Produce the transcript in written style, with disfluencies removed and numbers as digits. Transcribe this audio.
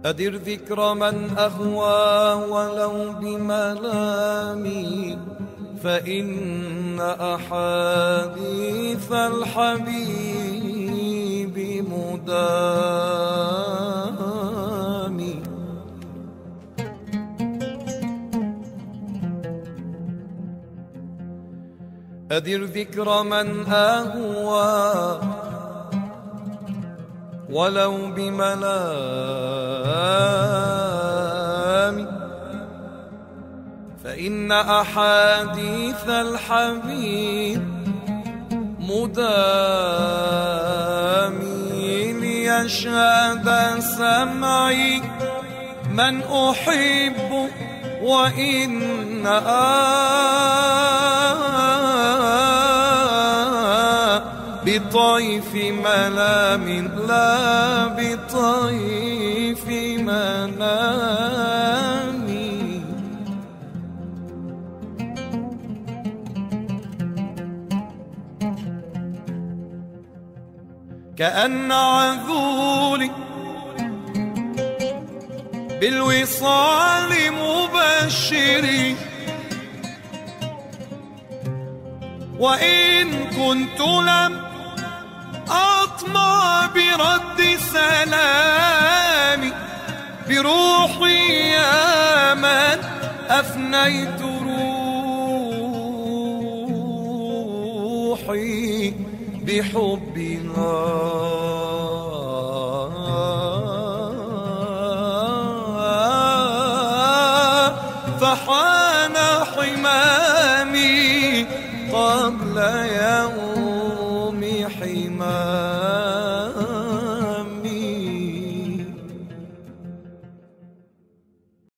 أدر ذكر من أهوى ولو بملامي، فإن أحاديث الحبيب مدامي. أدر ذكر من أهوى ولو بملامي، فإن أحاديث الحبيب مدامي. ليشهد سمعي من أحب، وإن بطيف ملام لا بطيف منام. كأن عذولي بالوصال مبشري، وإن كنت لم أطمع برد سلامي، بروحي يا من أفنيت روحي بحبها، فحان حمامي قبل يوم حمامي.